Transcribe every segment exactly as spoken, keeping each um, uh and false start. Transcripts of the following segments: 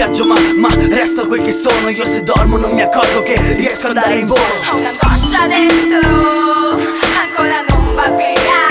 viaggio ma, ma resto quel che sono. Io se dormo non mi accorgo che riesco ad andare in volo. Ho un'angoscia dentro, ancora non va via.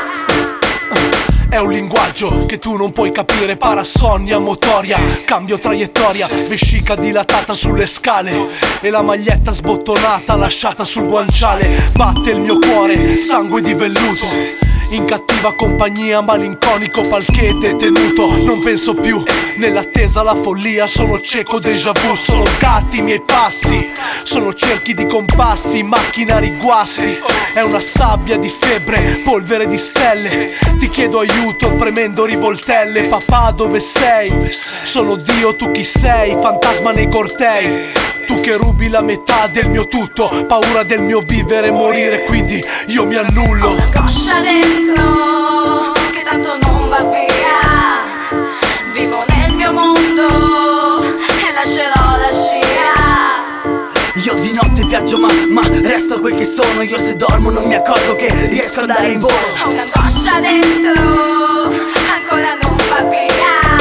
È un linguaggio che tu non puoi capire, parasonnia motoria, cambio traiettoria, vescica dilatata sulle scale e la maglietta sbottonata lasciata sul guanciale. Batte il mio cuore, sangue di velluto, in cattiva compagnia, malinconico palché detenuto. Non penso più, nell'attesa la follia, sono cieco déjà vu. Sono gatti i miei passi, sono cerchi di compassi, macchinari guasti. È una sabbia di febbre, polvere di stelle. Ti chiedo aiuto premendo rivoltelle. Papà dove sei? Sono Dio, tu chi sei? Fantasma nei cortei, tu che rubi la metà del mio tutto. Paura del mio vivere e morire, quindi io mi annullo. Ho un'angoscia dentro che tanto non va via. Vivo nel mio mondo e lascerò la scia. Io di notte viaggio ma, ma resto quel che sono. Io se dormo non mi accorgo che riesco ad andare in volo. Ho un'angoscia dentro, ancora non va via.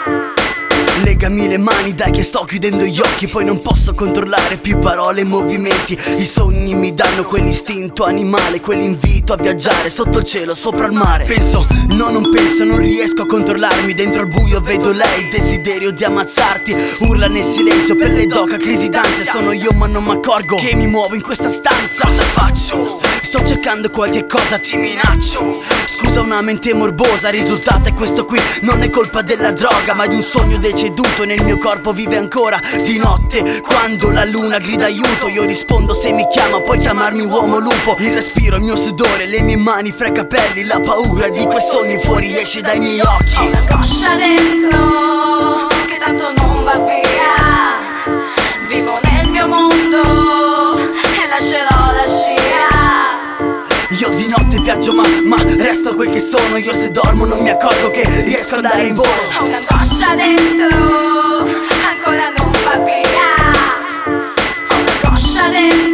Legami le mani dai che sto chiudendo gli occhi. Poi non posso controllare più parole e movimenti. I sogni mi danno quell'istinto animale, quell'invito a viaggiare sotto il cielo, sopra il mare. Penso, no non penso, non riesco a controllarmi. Dentro al buio vedo lei, desiderio di ammazzarti. Urla nel silenzio, pelle d'oca, crisi d'ansia. Sono io ma non mi accorgo che mi muovo in questa stanza. Cosa faccio? Sto cercando qualche cosa, ti minaccio. Scusa una mente morbosa, il risultato è questo qui. Non è colpa della droga ma di un sogno deceduto. Nel mio corpo vive ancora di notte, quando la luna grida aiuto. Io rispondo se mi chiama, puoi chiamarmi uomo lupo. Il respiro, il mio sudore, le mie mani fra i capelli. La paura di quei sogni fuori esce dai miei occhi. Ho un'angoscia dentro che tanto non va via. Vivo nel mio mondo e lascerò la scia. Io di notte viaggio ma, ma resto quel che sono. Io se dormo non mi accorgo che riesco ad andare in volo. Ho un'angoscia dentro, ancora non va via. Ho un'angoscia dentro.